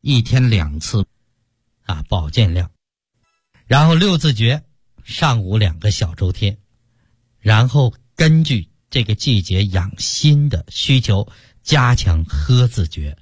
1天2次保健量，然后六字诀上午2个小周天，然后根据这个季节养心的需求加强喝字诀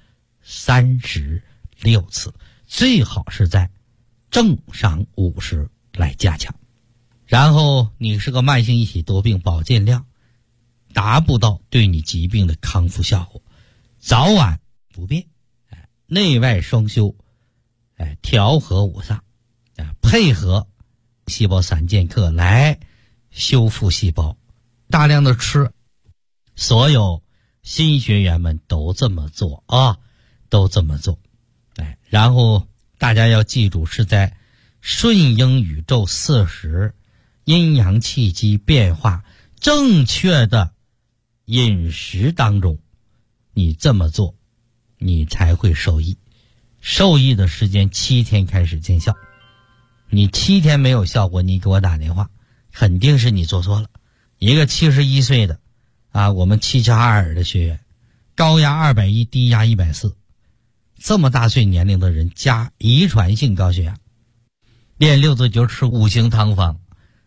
36次，最好是在正晌午时来加强。然后你是个慢性一体多病，保健量达不到对你疾病的康复效果，早晚不变，内外双修，调和五脏，配合细胞3剑客来修复细胞，大量的吃。所有新学员们都这么做都这么做。然后大家要记住，是在顺应宇宙40阴阳气机变化正确的饮食当中，你这么做你才会受益。受益的时间7天开始见效，你7天没有效果，你给我打电话，肯定是你做错了。一个71岁的我们齐齐哈尔的学员，高压210，低压140，这么大岁年龄的人加遗传性高血压，练六字诀吃5行汤方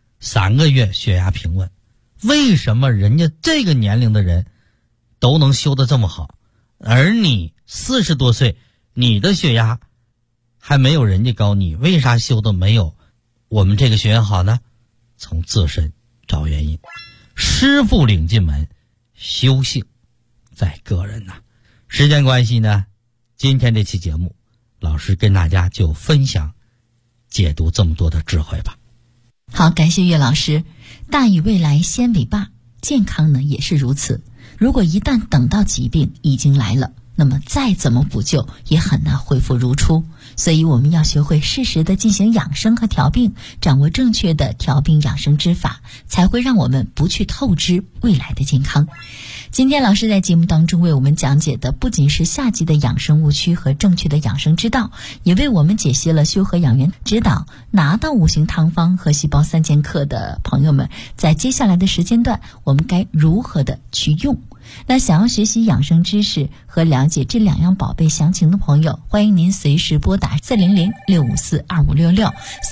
，3个月血压平稳。为什么人家这个年龄的人都能修得这么好，而你40多岁，你的血压还没有人家高，你为啥修的没有我们这个学员好呢？从自身找原因，师傅领进门，修行在个人呐。时间关系呢，今天这期节目老师跟大家就分享解读这么多的智慧吧。 好，感谢岳老师。大以未来先为霸，健康呢也是如此。如果一旦等到疾病已经来了，那么再怎么补救也很难恢复如初。所以我们要学会适时的进行养生和调病，掌握正确的调病养生之法，才会让我们不去透支未来的健康。今天老师在节目当中为我们讲解的不仅是夏季的养生误区和正确的养生之道，也为我们解析了修和养元指导。拿到5行汤方和细胞3剑客的朋友们，在接下来的时间段我们该如何的去用。那想要学习养生知识和了解这2样宝贝详情的朋友，欢迎您随时拨打400-654-2566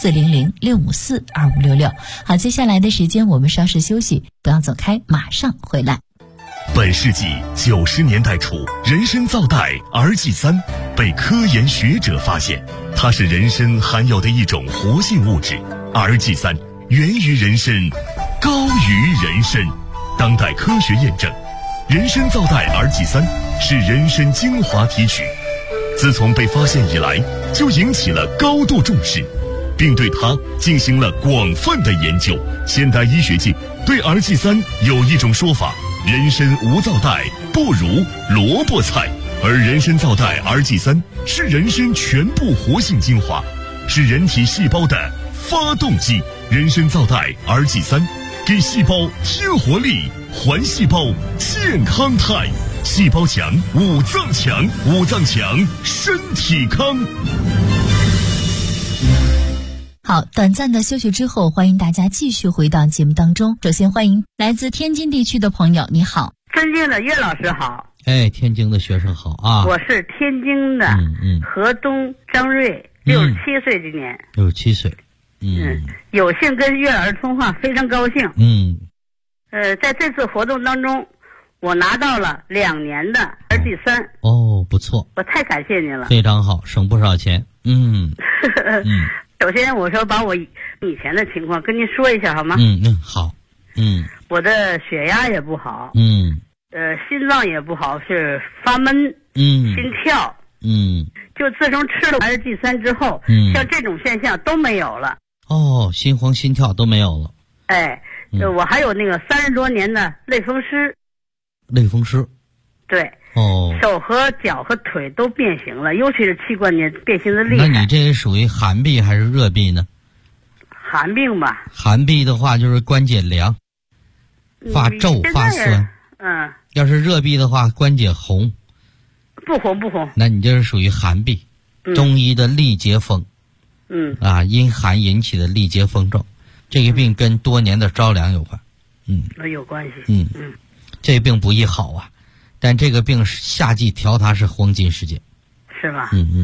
400-654-2566。好，接下来的时间我们稍事休息，不要走开，马上回来。 本世纪90年代初，人参皂苷 RG3 被科研学者发现，它是人参含有的一种活性物质。RG3 源于人参，高于人参。当代科学验证，人参皂苷 RG3 是人参精华提取，自从被发现以来，就引起了高度重视，并对它进行了广泛的研究。现代医学界对 RG3 有一种说法，人参无皂苷不如萝卜菜，而人参皂苷 RG3 是人参全部活性精华，是人体细胞的发动机。人参皂苷 RG3 给细胞添活力，还细胞健康态，细胞强，五脏强，五脏强，身体康。 好，短暂的休息之后，欢迎大家继续回到节目当中。首先欢迎来自天津地区的朋友，你好。 尊敬的岳老师好。 天津的学生好啊。 我是天津的河东张瑞，67岁今年。 67岁。 有幸跟岳老师通话，非常高兴。在这次活动当中，我拿到了2年的RG3。 不错。 我太感谢您了。 非常好，省不少钱。 首先我说把我以前的情况跟您说一下好吗？ 好。 我的血压也不好。心脏也不好，是发闷。心跳。就自从吃了RG3之后，像这种现象都没有了。 心慌心跳都没有了。 我还有那个30多年的类风湿。 类风湿。 对。手和脚和腿都变形了，尤其是膝关节变形的厉害。 那你这属于寒痹还是热痹呢？ 寒病吧。 寒痹的话就是关节凉，发皱发酸。要是热痹的话，关节红。 不红。 那你这是属于寒痹。中医的痢结风。因寒引起的痢结风症，这个病跟多年的着凉有关。 有关系。 这个病不易好啊，但这个病夏季调它是黄金时间。 是吧？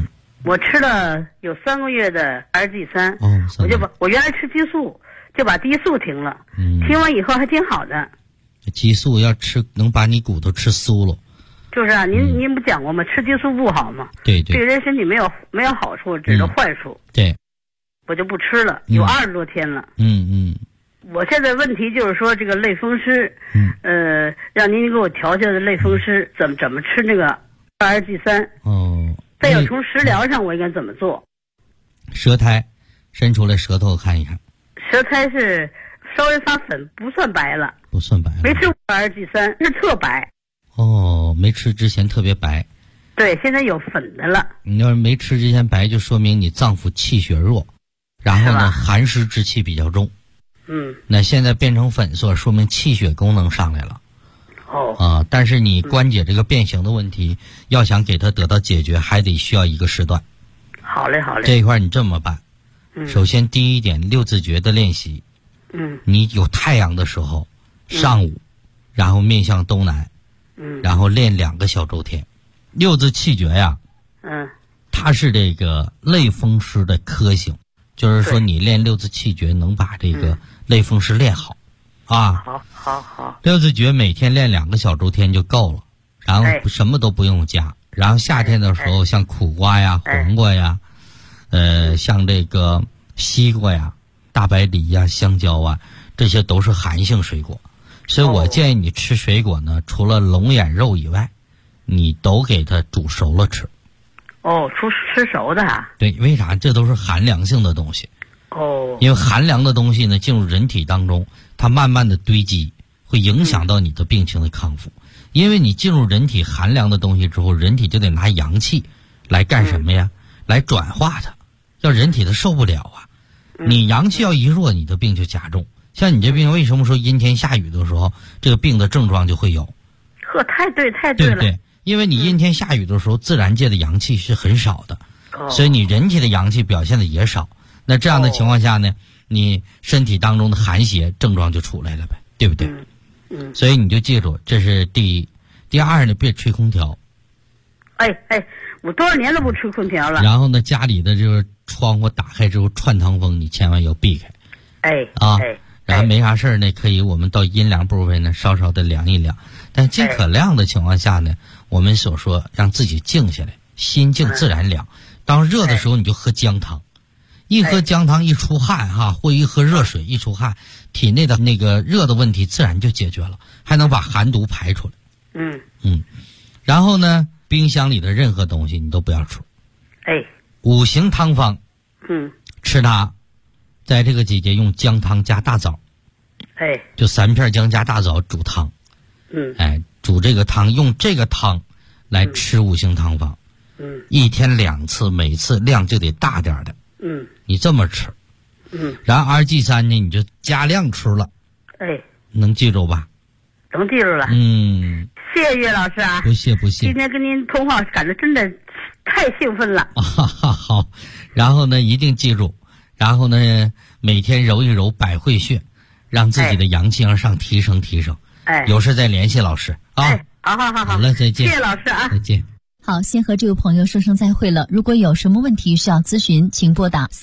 我吃了有3个月的 RG3，我原来吃激素，就把低素停了，停完以后还挺好的。 激素要吃能把你骨头吃酥了。 就是啊，您不讲过吗？吃激素不好吗？ 对对， 对人身体没有好处，只有坏处。 对， 我就不吃了，有20多天了。我现在问题就是说这个类风湿，让您给我调节的类风湿怎么吃那个RG3？再有从食疗上我应该怎么做？ 舌苔，伸出来舌头看一看。 舌苔是稍微发粉，不算白了。 不算白了。 没吃过 RG3，是特白。 没吃之前特别白。 对，现在有粉的了。 你要是没吃之前白，就说明你脏腑气血弱，然后呢寒湿之气比较重。那现在变成粉色，说明气血功能上来了。但是你关节这个变形的问题，要想给它得到解决，还得需要一个时段。 好嘞，好嘞。 这一块你这么办，首先第一点，6字诀的练习。你有太阳的时候，上午，然后面向东南，然后练2个小周天。6字气诀呀，它是这个类风湿的科型，就是说你练6字气诀能把这个类风湿练好。 好。 6字诀每天练2个小周天就够了，然后什么都不用加。然后夏天的时候，像苦瓜呀、黄瓜呀，像这个西瓜呀、大白梨呀、香蕉啊，这些都是寒性水果。所以我建议你吃水果呢，除了龙眼肉以外，你都给它煮熟了吃。 吃熟的啊？ 对，为啥？这都是寒凉性的东西。因为寒凉的东西呢，进入人体当中，它慢慢的堆积，会影响到你的病情的康复。因为你进入人体寒凉的东西之后，人体就得拿阳气来干什么呀？来转化它，要人体它受不了啊。你阳气要一弱，你的病就加重。像你这病，为什么说阴天下雨的时候，这个病的症状就会有？ 太对了， 对不对？因为你阴天下雨的时候，自然界的阳气是很少的，所以你人体的阳气表现的也少。那这样的情况下呢，你身体当中的寒邪症状就出来了呗，对不对？所以你就记住，这是第一。第二呢，别吹空调。 我多少年都不吹空调了。 然后呢，家里的这个窗户打开之后，串堂风你千万要避开。然后没啥事儿呢，可以我们到阴凉部分呢稍稍的凉一凉，但尽可量的情况下呢，我们所说让自己静下来，心静自然凉。当热的时候你就喝姜汤，一喝姜汤一出汗或一喝热水一出汗，体内的那个热的问题自然就解决了，还能把寒毒排出来。然后呢，冰箱里的任何东西你都不要吃。5行汤方，吃它。在这个季节用姜汤加大枣，就3片姜加大枣煮汤，煮这个汤，用这个汤来吃5行汤方，一天2次，每次量就得大点的，你这么吃，然后RG3呢，你就加量吃了，能记住吧？ 能记住了，谢谢岳老师啊， 不谢。 今天跟您通话，感觉真的太兴奋了。 好，然后呢，一定记住。然后呢，每天揉一揉百会穴，让自己的阳气向上提升。有事再联系老师啊。好了，再见。 谢谢老师啊， 再见。 好，先和这位朋友说声再会了。如果有什么问题需要咨询，请拨打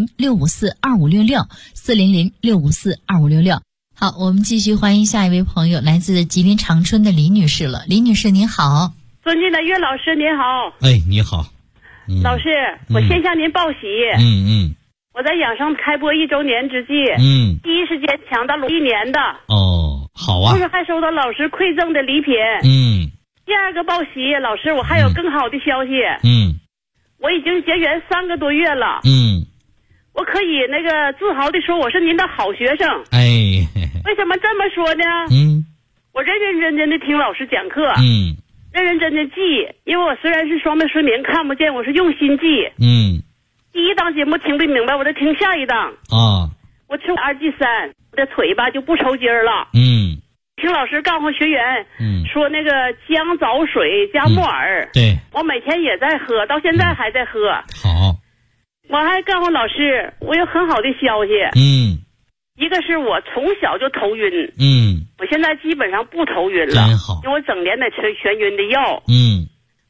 400-654-2566，400-654-2566。好，我们继续欢迎下一位朋友，来自吉林长春的李女士了。李女士您好。 尊敬的岳老师您好。 你好。 老师，我先向您报喜。我在养生开播1周年之际，第一时间抢到了1年的。 好啊。 同时还收到老师馈赠的礼品。第二个报喜，老师，我还有更好的消息。我已经结缘3个多月了。我可以那个自豪的说，我是您的好学生。为什么这么说呢？我认认真真的听老师讲课。认认真真记，因为我虽然是双目失明看不见，我是用心记。第一档节目听不明白，我再听下一档。我吃RG3，我的腿吧就不抽筋了。听老师告诉学员，说那个姜枣水加木耳， 对， 我每天也在喝，到现在还在喝。 好， 我还告诉老师，我有很好的消息。一个是我从小就头晕，我现在基本上不头晕了， 真好， 因为我整年得吃眩晕的药。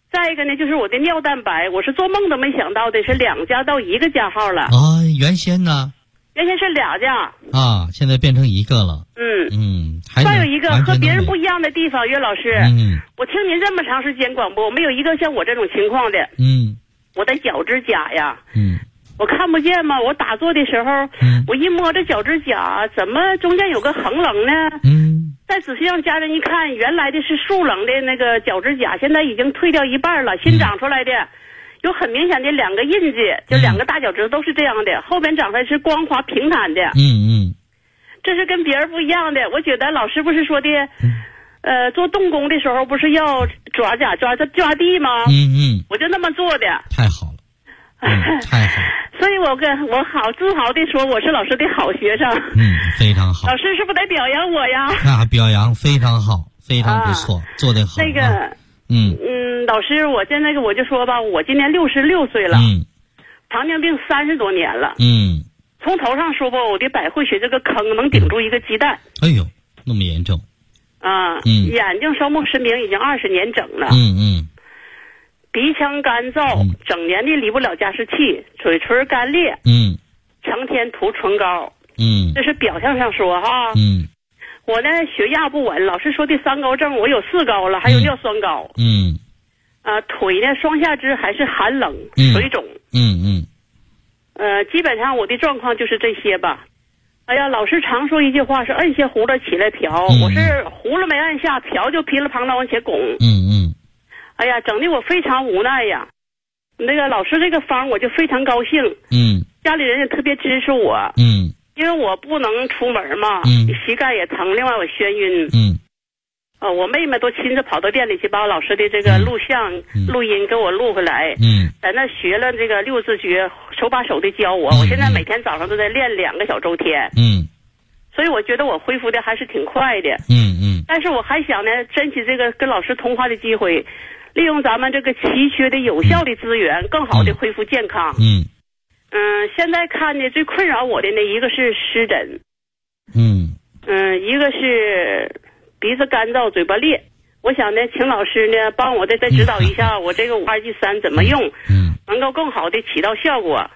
再一个呢，就是我的尿蛋白，我是做梦都没想到的，是2家到1个加号了。 啊，原先呢？ 原先是2家。 啊，现在变成1个了。 再有一个和别人不一样的地方，岳老师。我听您这么长时间广播，没有一个像我这种情况的。我的脚趾甲呀。我看不见嘛，我打坐的时候，我一摸这脚趾甲，怎么中间有个横棱呢？再仔细让家人一看，原来的是竖棱的那个脚趾甲，现在已经退掉一半了，新长出来的，有很明显的2个印记，就2个大脚趾都是这样的，后边长出来是光滑平坦的。这是跟别人不一样的。我觉得老师不是说的，做动工的时候不是要抓地吗？我就那么做的。 太好了。太好了。 所以我好自豪的说，我是老师的好学生。 非常好。 老师是不是得表扬我呀？ 啊，表扬非常好，非常不错，做得好。 那个，老师，我现在我就说吧，我今年66岁了，糖尿病30多年了，从头上说吧，我的百会穴这个坑能顶住一个鸡蛋。 哎呦，那么严重。 眼睛双目失明已经20年整了。鼻腔干燥，整年的离不了加湿器，嘴唇干裂，成天涂唇膏，这是表象上说哈。我呢血压不稳，老师说的3高症，我有4高了，还有尿酸高。腿呢双下肢还是寒冷，水肿。基本上我的状况就是这些吧。哎呀，老师常说一句话是摁下葫芦起来瓢，我是葫芦没按下，瓢就噼里啪啦往前拱。哎呀，整的我非常无奈呀。那个老师这个方我就非常高兴。家里人也特别支持我。因为我不能出门嘛，膝盖也疼，另外我眩晕。我妹妹都亲自跑到店里去把我老师的这个录像、录音给我录回来。在那学了这个6字诀，手把手的教我。我现在每天早上都在练2个小周天。所以我觉得我恢复的还是挺快的。但是我还想呢，珍惜这个跟老师通话的机会，利用咱们这个奇缺的有效的资源，更好的恢复健康。现在看呢，最困扰我的呢，一个是湿疹，一个是鼻子干燥、嘴巴裂。我想呢，请老师呢帮我再指导一下，我这个5-2-G3怎么用，能够更好的起到效果。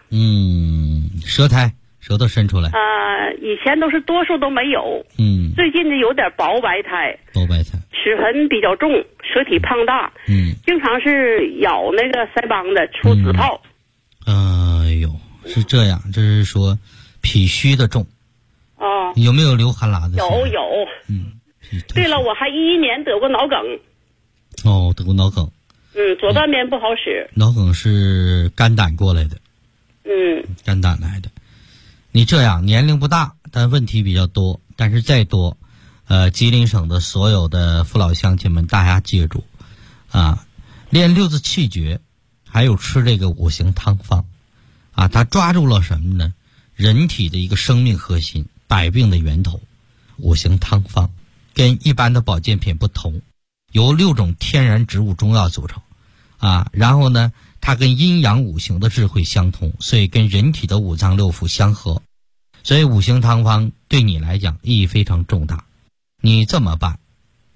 舌头伸出来。 以前多数都没有。最近呢有点薄白苔。齿痕比较重，舌体胖大。经常是咬那个腮帮子出紫泡。是这样，这是说脾虚的重。有没有流汗喇子？有。对了，我还11年得过脑梗。 得过脑梗。 左半边不好使。 脑梗是肝胆过来的。肝胆来的。你这样年龄不大，但问题比较多。但是再多，吉林省的所有的父老乡亲们，大家记住，练6字气诀，还有吃这个5行汤方，它抓住了什么呢？人体的一个生命核心，百病的源头。5行汤方跟一般的保健品不同，由6种天然植物中药组成，然后呢，它跟阴阳5行的智慧相通，所以跟人体的5脏6腑相合。所以5行汤方对你来讲意义非常重大。你这么办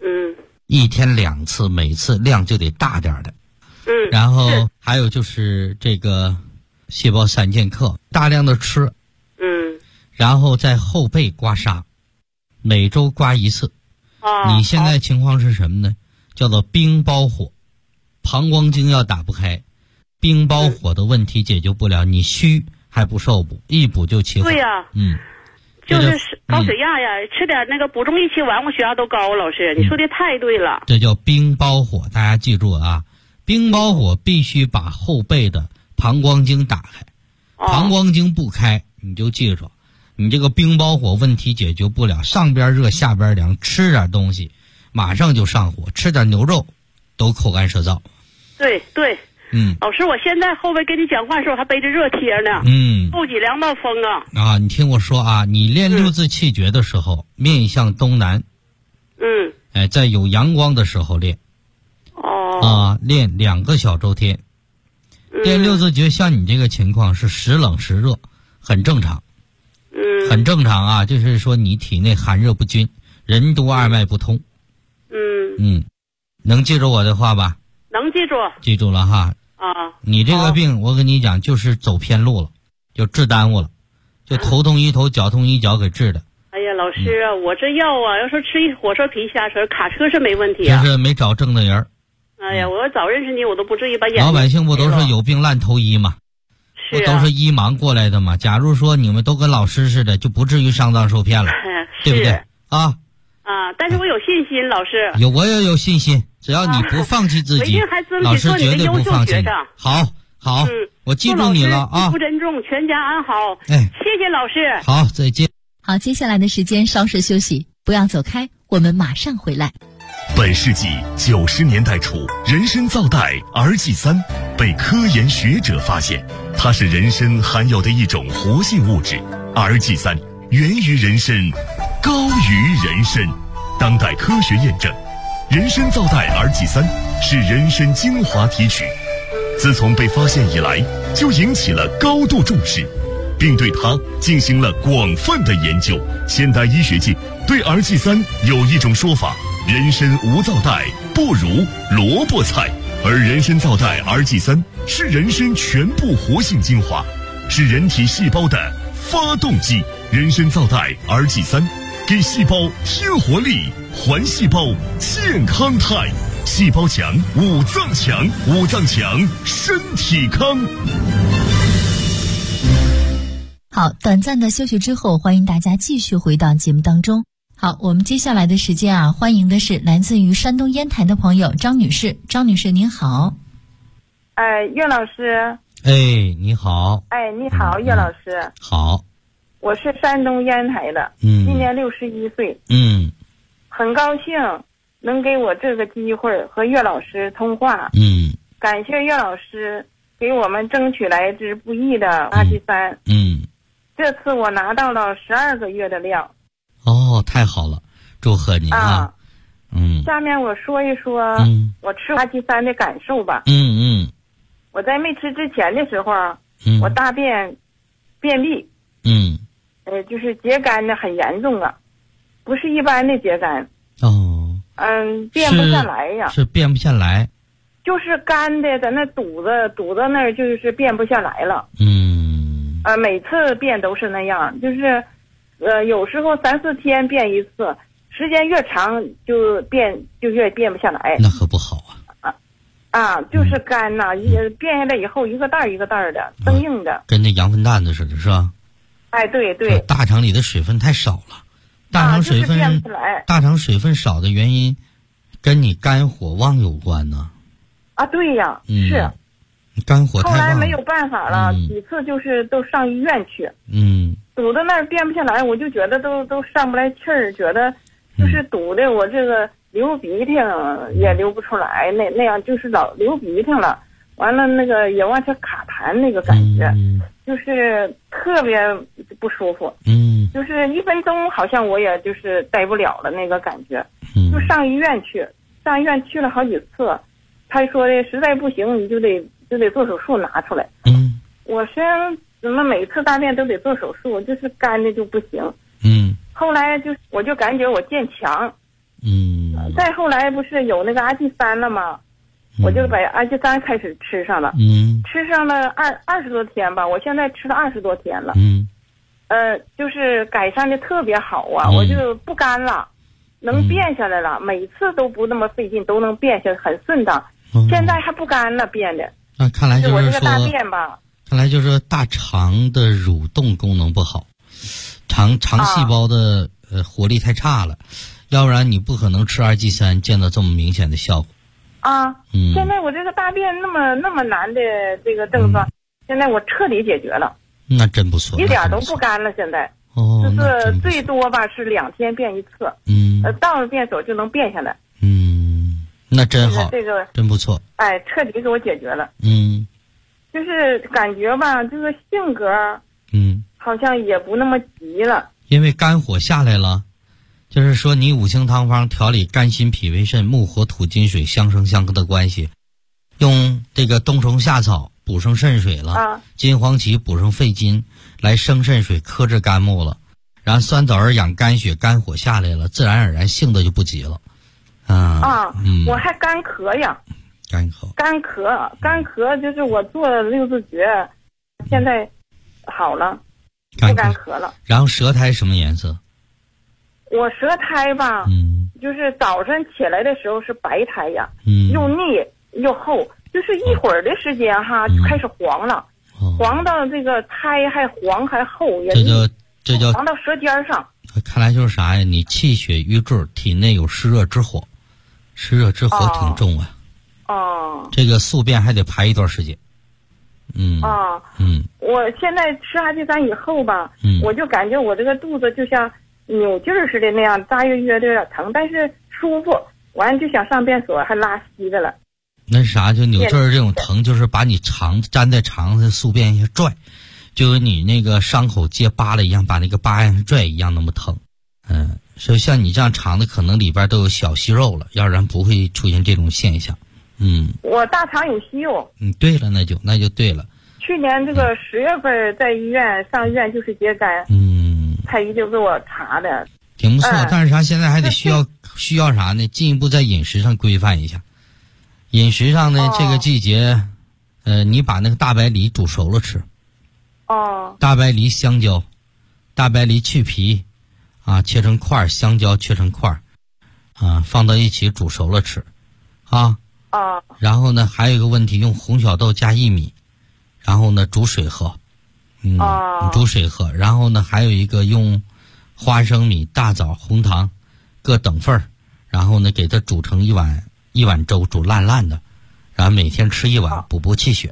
，1天2次，每次量就得大点的。然后还有就是这个细胞3剑客，大量的吃。然后在后背刮痧，每周刮1次。你现在情况是什么呢？叫做冰包火，膀胱经要打不开，冰包火的问题解决不了，你虚还不受补，一补就起火。 对呀。就是高血压呀，吃点那个补中益气丸，我血压都高。老师，你说的太对了。 这叫冰包火，大家记住啊，冰包火必须把后背的膀胱经打开，膀胱经不开，你就记住，你这个冰包火问题解决不了，上边热下边凉，吃点东西马上就上火，吃点牛肉都口干舌燥。 对。老师，我现在后背跟你讲话的时候还背着热贴呢。后脊梁冒风啊。 你听我说啊，你练6字气诀的时候，面向东南。在有阳光的时候练。练2个小周天。练6字诀，像你这个情况是时冷时热，很正常。很正常啊，就是说你体内寒热不均，任督二脉不通。能记住我的话吧？ 能记住。 记住了哈。 啊。 你这个病，我跟你讲，就是走偏路了，就治耽误了，就头痛医头，脚痛医脚给治的。 哎呀，老师啊，我这药啊，要说吃一火车皮下车，卡车是没问题啊。就是没找正的人。 哎呀，我要早认识你，我都不至于把眼。 老百姓不都是有病烂投医吗？ 是、啊。 都是医盲过来的嘛。假如说你们都跟老师似的，就不至于上当受骗了，对不对？啊。 但是我有信心，老师。 我也有信心，只要你不放弃自己，老师绝对不放弃。好，我记住你了啊！ 不珍重，全家安好。 哎， 谢谢老师。 好，再见。 好，接下来的时间稍事休息，不要走开，我们马上回来。 本世纪90年代初，人参皂苷儿剂3被科研学者发现，它是人参含有的一种活性物质。儿剂3源于人参，高于人参。当代科学验证，人参皂苷儿剂3是人参精华提取。自从被发现以来，就引起了高度重视，并对它进行了广泛的研究。现代医学界对儿剂3有一种说法：人参无皂苷，不如萝卜菜。而人参皂苷儿剂3是人参全部活性精华，是人体细胞的发动机。人参皂苷儿剂3给细胞添活力，还细胞健康态。细胞强，五脏强，五脏强，身体康。 好，短暂的休息之后，欢迎大家继续回到节目当中。好，我们接下来的时间啊，欢迎的是来自于山东烟台的朋友张女士。张女士您好。 岳老师。 你好。 你好，岳老师。 好。 我是山东烟台的，今年61岁。很高兴能给我这个机会和岳老师通话。感谢岳老师给我们争取来之不易的儿剂3。这次我拿到了12个月的量。 哦，太好了，祝贺你啊！ 下面我说一说我吃儿剂3的感受吧。我在没吃之前的时候，我大便便秘。就是结干的很严重啊，不是一般的结干。便不下来呀。 是便不下来。 就是干的，在那堵在那儿，就是便不下来了。每次便都是那样，就是有时候3、4天便一次，时间越长就越便不下来。 那可不好啊。 就是干呐，便下来以后一个袋一个袋的，生硬的， 跟那羊粪蛋子似的，是吧？ 对。 大肠里的水分太少了，大肠水分少的原因，跟你肝火旺有关呢。 对呀，是。 肝火太旺。 后来没有办法了，几次就是都上医院去。堵在那儿便不下来，我就觉得都上不来气儿，觉得就是堵的我这个流鼻涕也流不出来，那样就是老流鼻涕了。完了那个也往下卡痰，那个感觉就是特别不舒服。就是1分钟好像我也就是待不了了那个感觉。就上医院去了好几次，他说的实在不行你就得做手术拿出来。我说怎么每次大便都得做手术，就是干的就不行。后来我就感觉我渐强。再后来不是有那个儿剂3了吗？我就把儿剂3开始吃上了。吃上了20多天吧，我现在吃了20多天了。就是改善的特别好啊。我就不干了，能便下来了，每次都不那么费劲，都能便下来，很顺当。现在还不干了，便的。 那看来就是我这个大便吧， 看来就是大肠的蠕动功能不好，肠细胞的活力太差了，要不然你不可能吃儿剂3见到这么明显的效果。现在我这个大便那么难的这个症状，现在我彻底解决了。那真不错， 一点都不干了。现在就是最多吧是2天便一次。到了便所就能便下来。 那真好， 这个真不错。 彻底给我解决了。就是感觉吧，这个性格好像也不那么急了， 因为肝火下来了。就是说你五行汤方调理肝心脾胃肾木火土金水相生相克的关系，用这个冬虫夏草补上肾水了，金黄芪补上肺金来生肾水克制肝木了，然后酸枣仁养肝血，肝火下来了，自然而然性子就不急了。 我还干咳呀。 干咳就是我做了6字诀，现在好了，不干咳了。 然后舌苔什么颜色？ 我舌苔吧，就是早晨起来的时候是白苔呀，又腻又厚，就是一会儿的时间哈，就开始黄了，黄到这个苔还黄还厚，也这叫黄到舌尖上。 看来就是啥呀？你气血瘀滞，体内有湿热之火，湿热之火挺重啊。这个宿便还得排一段时间。我现在吃阿基三以后吧，我就感觉我这个肚子就像扭劲儿似的那样，大约有点疼，但是舒服。完就想上便所，还拉稀的了。 那是啥？就扭劲儿这种疼，就是把你肠子粘在肠子宿便一下拽，就跟你那个伤口结疤了一样，把那个疤一拽一样那么疼。所以像你这样肠子可能里边都有小息肉了，要不然不会出现这种现象。 我大肠有息肉。 对了，那就对了。 去年这个10月份在上医院就是疖肝。太医就给我查的。 挺不错，但是啥？现在还得需要啥呢？进一步在饮食上规范一下。饮食上呢，这个季节，你把那个大白梨煮熟了吃。大白梨、香蕉，大白梨去皮，切成块，香蕉切成块，放到一起煮熟了吃，然后呢，还有一个问题，用红小豆加薏米，然后呢煮水喝，煮水喝，然后呢还有一个用花生米、大枣、红糖各等份儿，然后呢给它煮成一碗粥，煮烂烂的，然后每天吃一碗，补气血。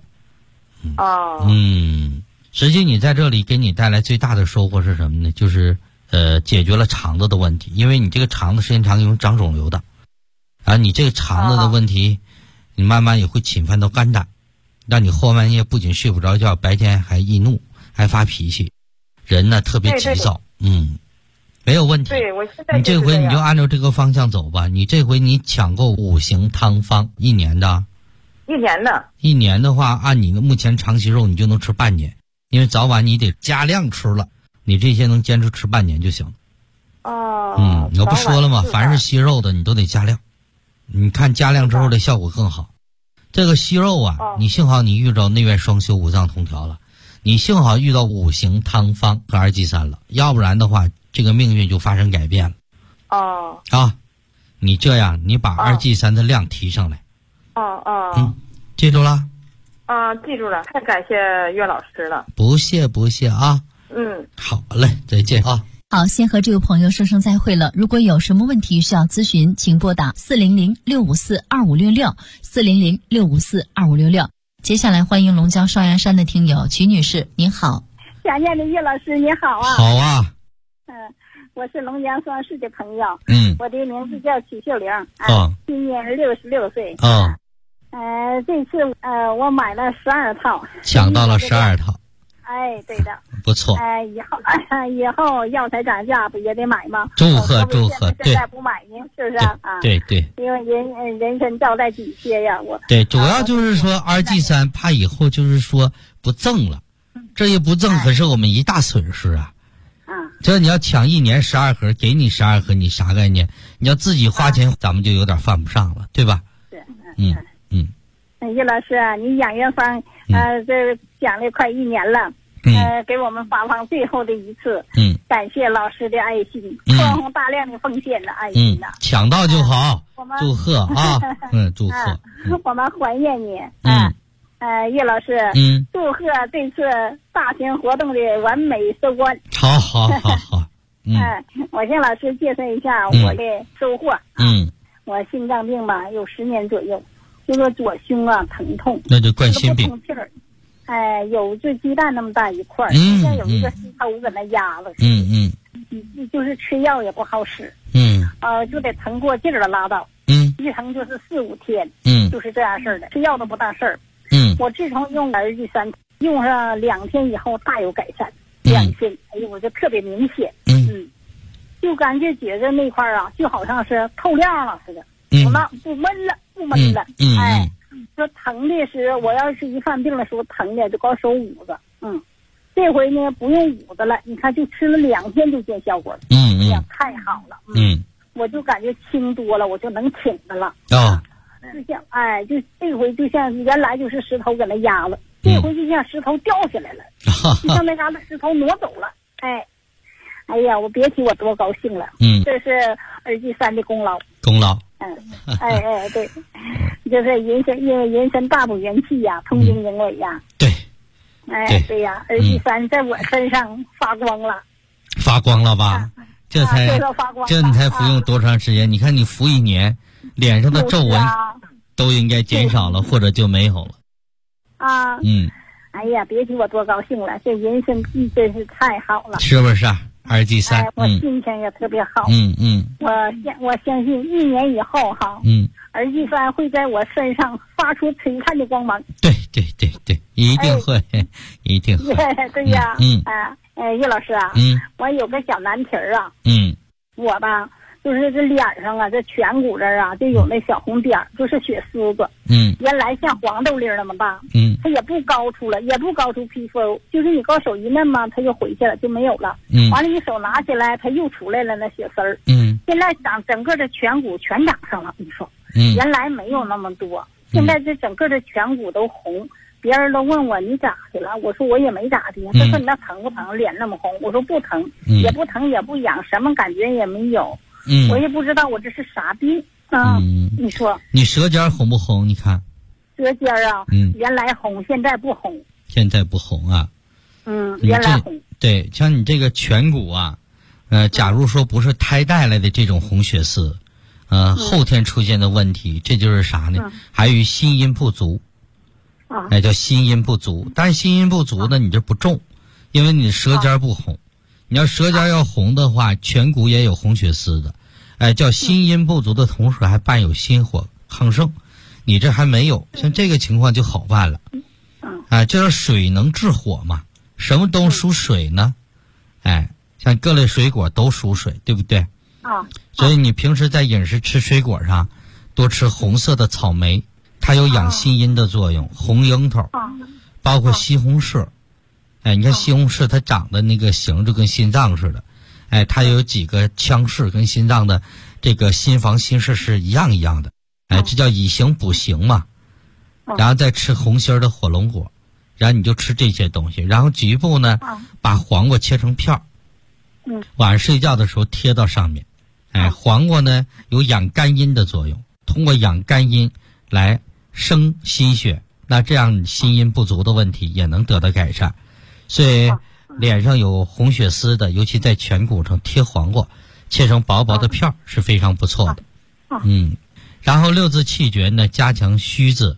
实际你在这里给你带来最大的收获是什么呢？就是解决了肠子的问题，因为你这个肠子时间长容易长肿瘤的，然后你这个肠子的问题，你慢慢也会侵犯到肝胆，让你后半夜不仅睡不着觉，白天还易怒，还发脾气，人呢特别急躁。没有问题。 对，我现在你这回你就按照这个方向走吧。你这回你抢购5行汤方，1年的。1年的话，按你的目前长息肉，你就能吃半年，因为早晚你得加量吃了，你这些能坚持吃半年就行。我不说了吗？凡是息肉的你都得加量，你看加量之后的效果更好。这个息肉你幸好你遇到内外双修、五脏同调了，你幸好遇到5行汤方和2剂3了，要不然的话这个命运就发生改变了。你这样，你把2剂3的量提上来。记住了？ 记住了，太感谢岳老师了。 不谢啊。好嘞，再见啊。 好，先和这位朋友说声再会了。如果有什么问题需要咨询，请拨打400-654-2566 400-654-2566。接下来欢迎龙江双阳山的听友曲女士，您好。 想念的岳老师你好啊。 好啊。 我是龙江双市的朋友。我的名字叫曲秀玲。今年66岁。这次我买了12套， 抢到了12套。 对的， 不错。 以后药材涨价不也得买吗？ 祝贺！ 现在不买呢，是不是对。 因为人参照在底下呀， 对，主要就是说2剂3怕以后就是说不赠了，这一不赠可是我们一大损失啊。这你要抢1年12盒，给你12盒，你啥概念？你要自己花钱，咱们就有点犯不上了，对吧？ 岳老师啊，你养元方这讲了快1年了，给我们发放最后的一次，感谢老师的爱心，宽宏大量的奉献的爱心呐， 抢到就好，祝贺啊，祝贺， 我们怀念你，岳老师，祝贺这次大型活动的完美收官。 好， 我向老师介绍一下我的收获。我心脏病吧有10年左右，这个左胸疼痛， 那就冠心病。 有这鸡蛋那么大一块，现在有一个石头搁那压了。就是吃药也不好使。就得疼过劲儿了拉倒。一疼就是4、5天。就是这样事儿的，吃药都不当事儿。我自从用2剂3，用上2天以后大有改善。2天，我就特别明显。就感觉觉那块就好像是透亮了似的，不闷了。说疼的是，我要是一犯病的时候疼的就搞手捂子。这回呢不用捂子了，你看就吃了2天就见效果了。太好了。我就感觉轻多了，我就能挺的了。 就像就这回就像原来就是石头搁那压了，这回就像石头掉下来了，就像那嘎达石头挪走了。哎呀，我别提我多高兴了。这是耳机3的功劳。对，就是因为人参大补元气呀，通经营尾呀。 对。 对呀，耳机3在我身上发光了。 发光了吧？这你才服用多长时间？你看你服1年，脸上的皱纹都应该减少了，或者就没有了。 哎呀，别提我多高兴了！这人参剂真是太好了， 是不是啊？耳机3， 我心情也特别好。我相信1年以后哈，耳机3会在我身上发出璀璨的光芒。 对，一定会，一定会。 对呀，叶老师啊，我有个小难题啊。我吧，就是这脸上啊，这颧骨这儿啊，就有那小红点儿，就是血丝子。原来像黄豆粒那么大。它也不高出了，也不高出皮肤，就是你高手一弄嘛，它就回去了，就没有了。完了，你手拿起来，它又出来了那血丝儿。现在整个的颧骨全长上了，你说。原来没有那么多，现在这整个的颧骨都红。别人都问我你咋的了，我说我也没咋的。他说你那疼不疼？脸那么红？我说不疼，也不疼也不痒，什么感觉也没有。我也不知道我这是啥病啊。你说你舌尖红不红？你看舌尖啊，原来红，现在不红。 现在不红啊？ 原来红。 对，像你这个颧骨啊，假如说不是胎带来的这种红血丝，后天出现的问题，这就是啥呢？还有心阴不足。叫心阴不足，但是心阴不足呢，你这不中，因为你舌尖不红。你要舌尖要红的话，颧骨也有红血丝的，叫心阴不足的同时还伴有心火亢盛，你这还没有，像这个情况就好办了。这叫水能制火嘛，什么都属水呢？像各类水果都属水，对不对？所以你平时在饮食吃水果上，多吃红色的草莓。它有养心阴的作用，红樱桃，包括西红柿，你看西红柿它长的那个形就跟心脏似的，它有几个腔室跟心脏的这个心房心室是一样的，这叫以形补形嘛。然后再吃红心的火龙果，然后你就吃这些东西，然后局部呢把黄瓜切成片儿，晚上睡觉的时候贴到上面，黄瓜呢有养肝阴的作用，通过养肝阴来生心血，那这样心阴不足的问题也能得到改善。所以脸上有红血丝的，尤其在颧骨上贴黄瓜，切成薄薄的片儿是非常不错的。然后6字气诀呢，加强虚字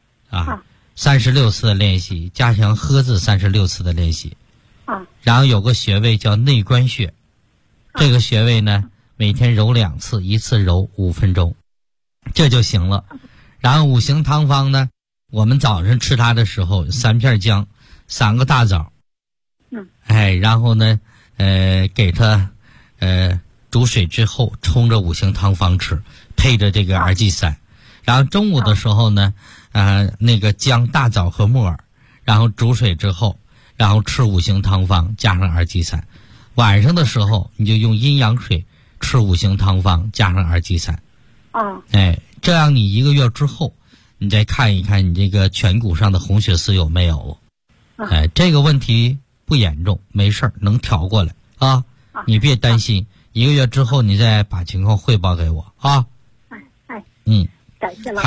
36次的练习，加强呵字36次的练习。然后有个穴位叫内关穴，这个穴位呢每天揉2次，一次揉5分钟，这就行了。然后5行汤方呢，我们早上吃它的时候，3片姜，3个大枣，然后呢，给它煮水之后冲着5行汤方吃，配着这个耳剂3。然后中午的时候呢，那个姜、大枣和木耳，然后煮水之后，然后吃5行汤方加上耳剂3。晚上的时候你就用阴阳水吃5行汤方加上耳剂3。这样你1个月之后，你再看一看你这个颧骨上的红血丝有没有。这个问题不严重，没事儿，能调过来啊。你别担心，1个月之后你再把情况汇报给我啊。 感谢了。